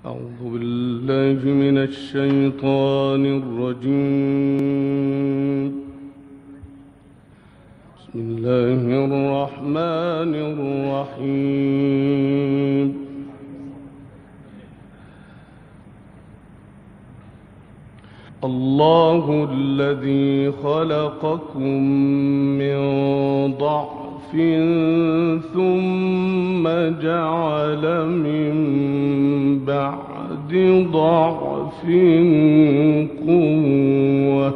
أعوذ بالله من الشيطان الرجيم. بسم الله الرحمن الرحيم. الله الذي خلقكم من ضعف ثم جعل من بعد ضعف قوة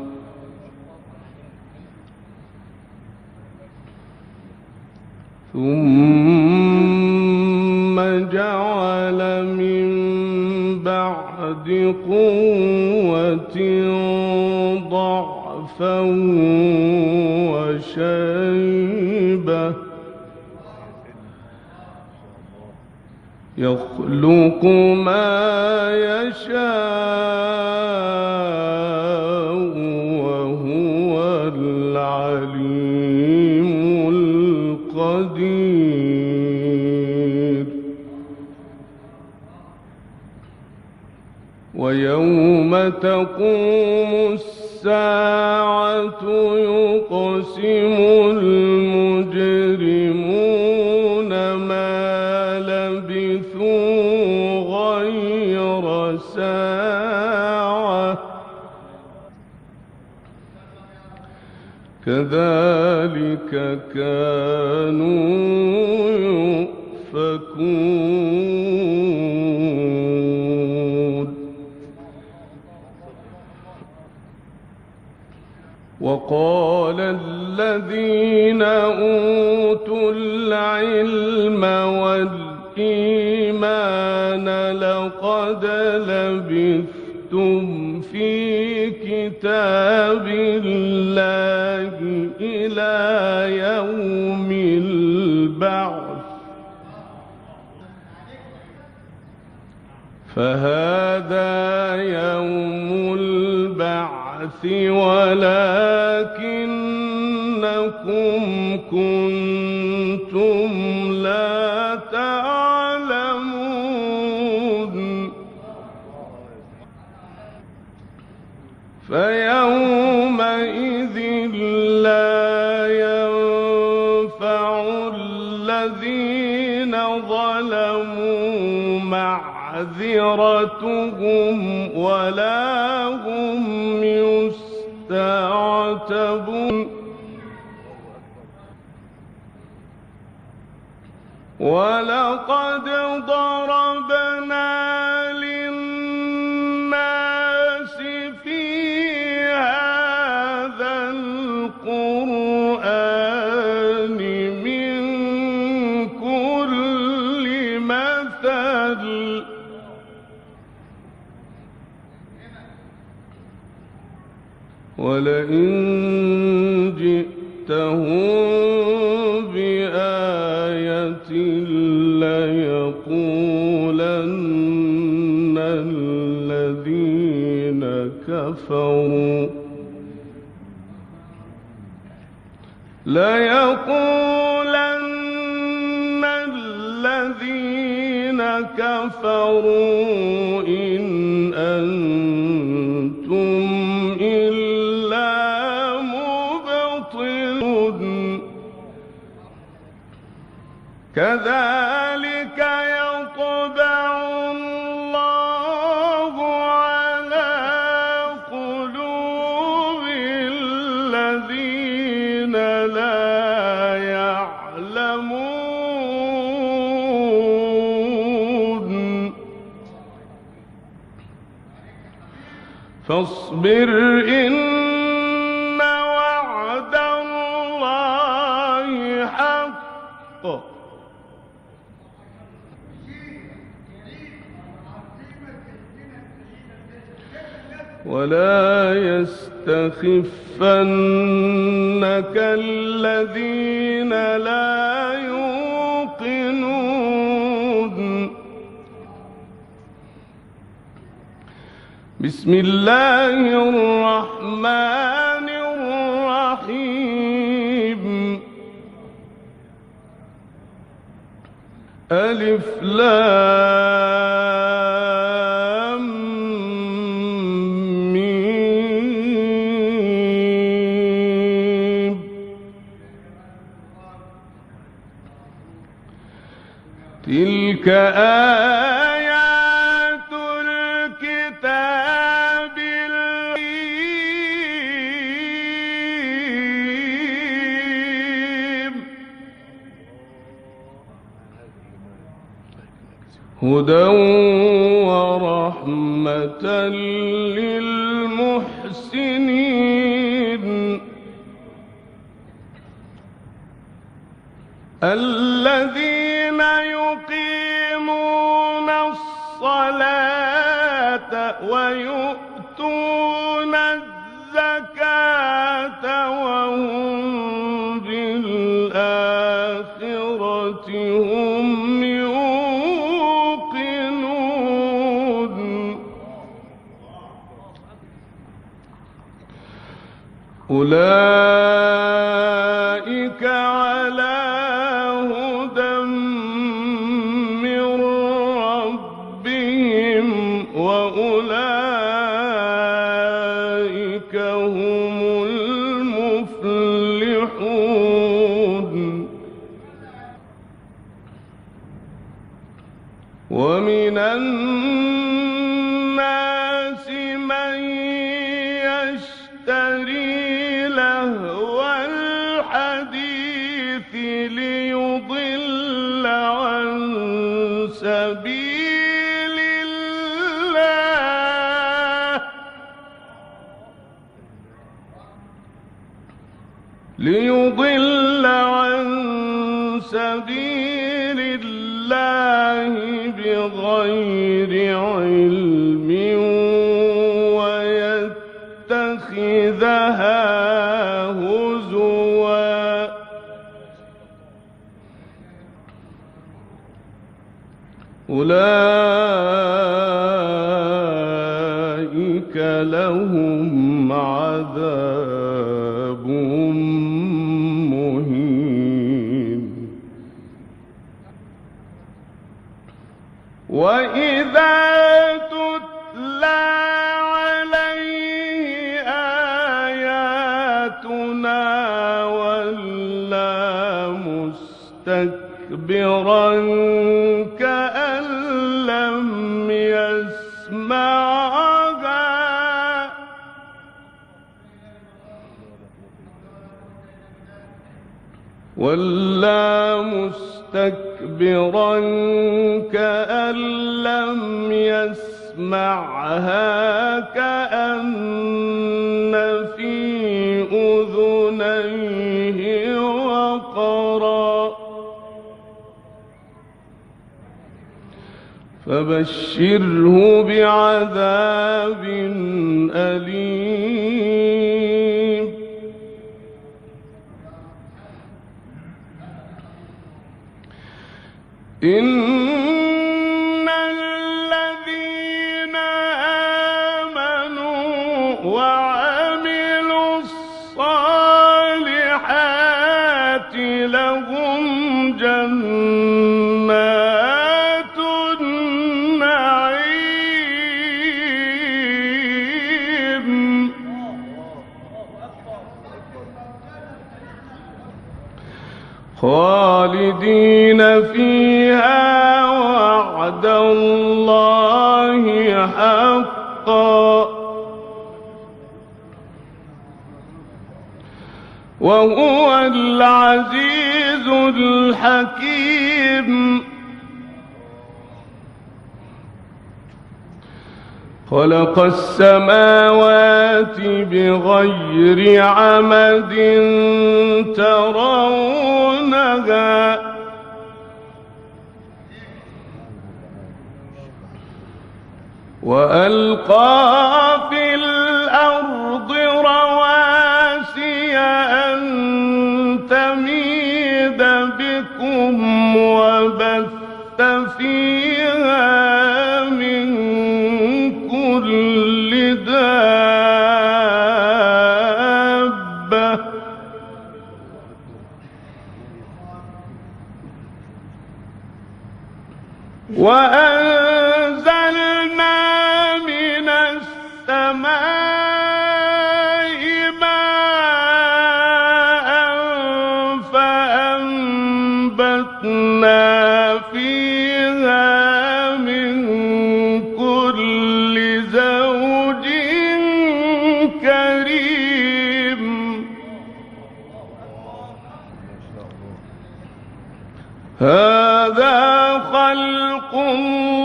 ثم جعل من بعد قوة ضعفا وشيبة يخلق ما يشاء وهو العليم القدير. ويوم تقوم الساعة يقسم المجرمون ما لبثوا غير ساعة كذلك كانوا يؤفكون. وقال الذين أوتوا العلم والإيمان لقد لبثتم في كتاب الله إلى يوم البعث فهذا يوم البعث ولكنكم كنتم لا تعلمون. فيومئذ لا ينفع الذين ظلموا معذرتهم ولا هم يستعتبون. ولقد ضربنا للناس في هذا القرآن من كل مثل ولئن جئتهم بآية ليقولن الذين كفروا إن أنتم إلا مبطلون. كذلك يطبع الله على قلوب الذين لا يعلمون. فاصبر إن وعد الله حق ولا يستخفنك الذين لا يوقنون. بسم الله الرحمن الرحيم. ألف لام تلك آيات الكتاب الحكيم هدى ورحمة للمحسنين الذين يقيمون الصلاة ويؤتون الزكاة وهم بالآخرة هم يوقنون أولئك على هدى من ربهم وأولئك هم المفلحون ومن الناس من يشتري لهو الحديث ليضل عن سبيل الله بغير علم ويتخذها هزوا أولئك لهم عذاب مهين وإذا تتلى عليه آياتنا ولى مستكبرا كأن لم يسمعها ولى مستكبرا كأن لم يسمعها كأن في أذنيه وقرا فبشره بعذاب أليم إن الذين آمنوا وعملوا الصالحات لهم جنات النعيم خالدين فيها وعد الله حقا وهو العزيز الحكيم خلق السماوات بغير عمد ترونها وألقى في الأرض رواسي أن تميد بكم وبث فيها من كل دابة وأنزلنا من السماء ماء فأنبتنا فيها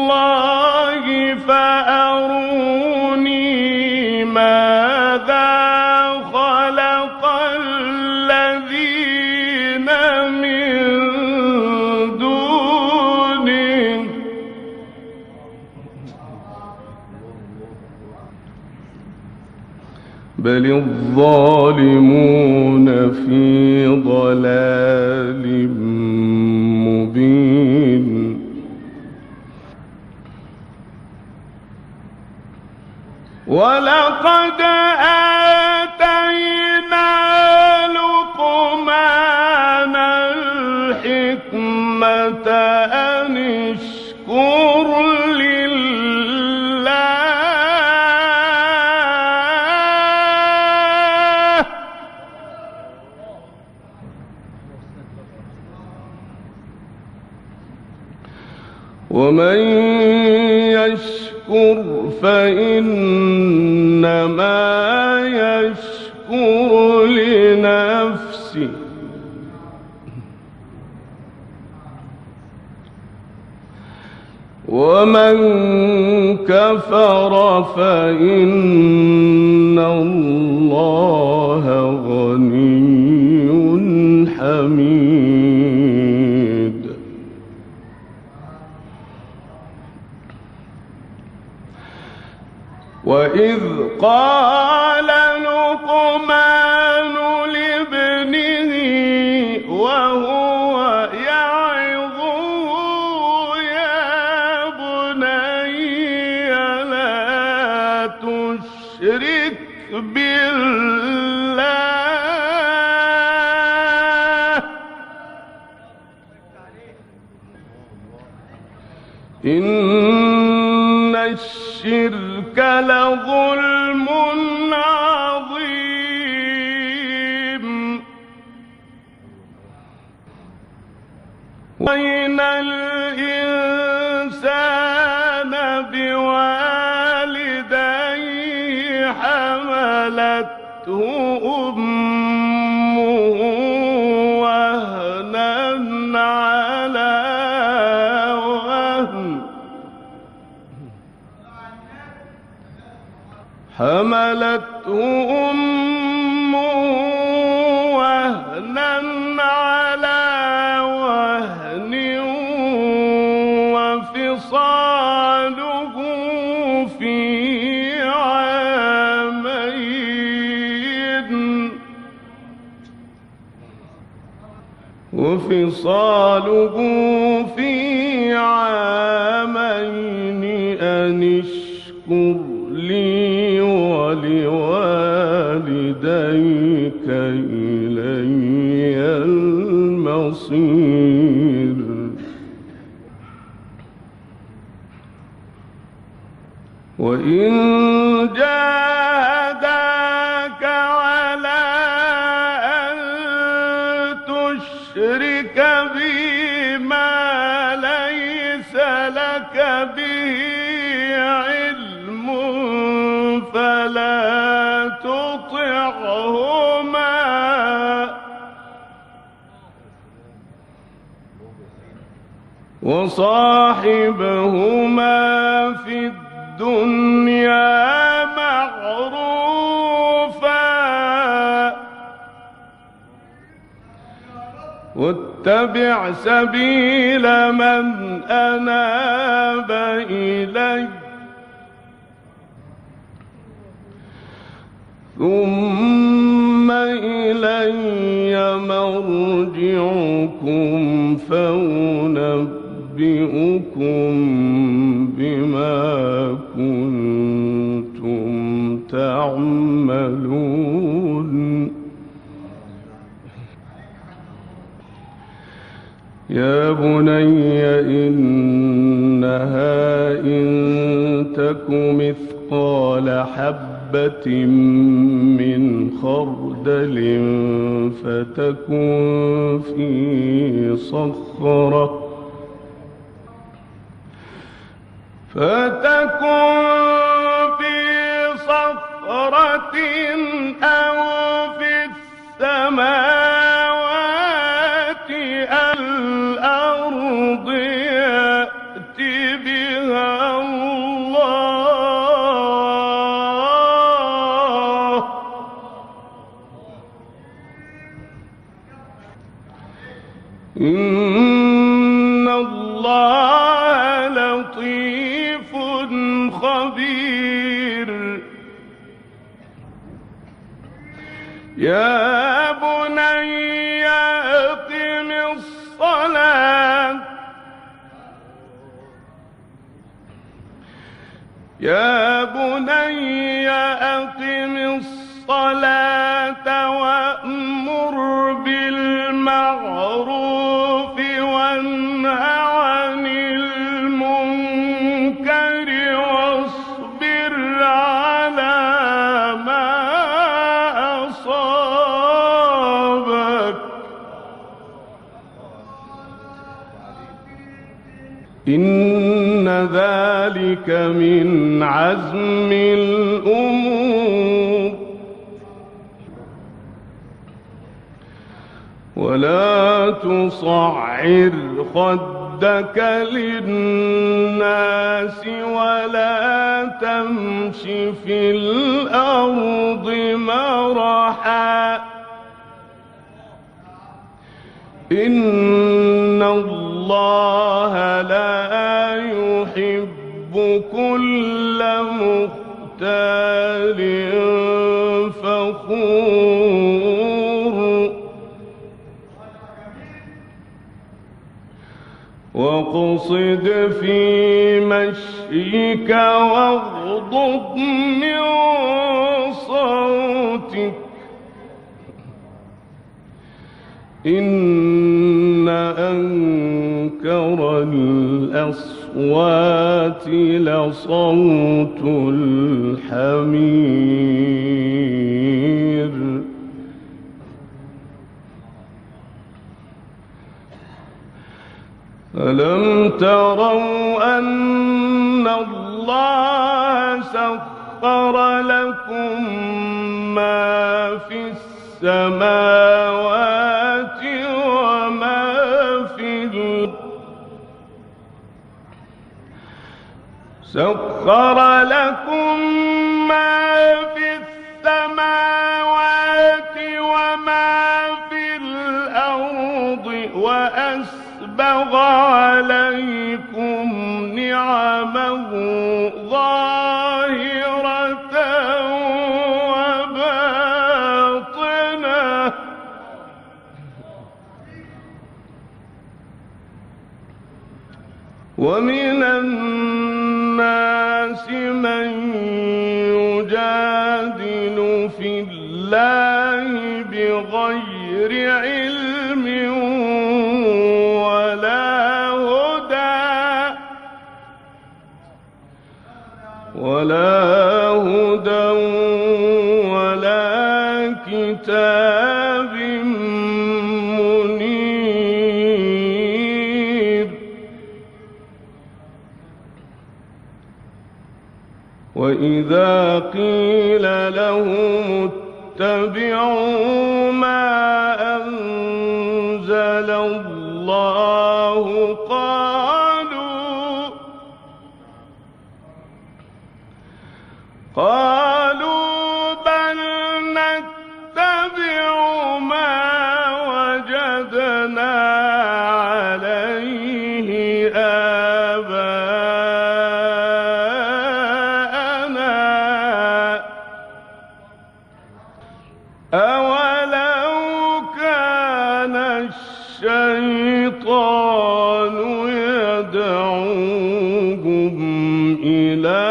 الله فأروني ماذا خلق الذين من دونه بل الظالمون في ضلال مبين ولقد آتينا لقمان الحكمة أن اشكر لله ومن يشكر فإنما يشكر لنفسه ومن كفر فإن الله غني حميد وإذ قال لقمان لابنه وهو يعظه يا بني لا تشرك بالله إن الشرك لظلم عظيم وإن الإنسان بوالديه حملته أمه وهنا على وهن حملته أمه وهنا على وهن وفصاله في عامين أن اشكر لي ولوالديك إلي المصير وإن جاهداك على أن تشرك بي ما ليس لك به علم فلا تطعهما وصاحبهما في الدنيا معروفا واتبع سبيل من أناب إلي ثم إلي مرجعكم فأنبئكم بما كنتم تعملون يا بني إنها إن تك مثقال حبة من خردل فتكن في صخرة أو في السماوات الأرض يأت بها خبير يا بني أقم الصلاة يا بني أقم الصلاة وأمر بالمعروف وانه عن المنكر واصبر على ما أصابك إن ذلك من عزم الأمور ولا تصعر خدك للناس ولا تمش في الأرض مرحا إن الله لا يحب كل مختال فخور واقصد في مشيك واغضض من صوتك إن أنكر الأصوات لصوت الحمير ألم تروا أن الله سخر لكم ما في السماوات وما في الأرض سخر لكم ما في السماوات وما في الأرض وأسبغ عليكم نعمه ظاهرة وباطنة ومن الناس من يجادل في الله بغير علم ولا هدى ولا كتاب منير وإذا قيل لهم اتبعوا ما أنزل الله قالوا بل نتبع ما وجدنا عليه آباءنا أولو كان الشيطان يدعوهم إلى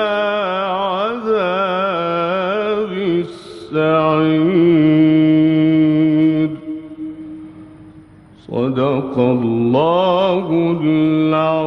السعير صدق الله العظيم.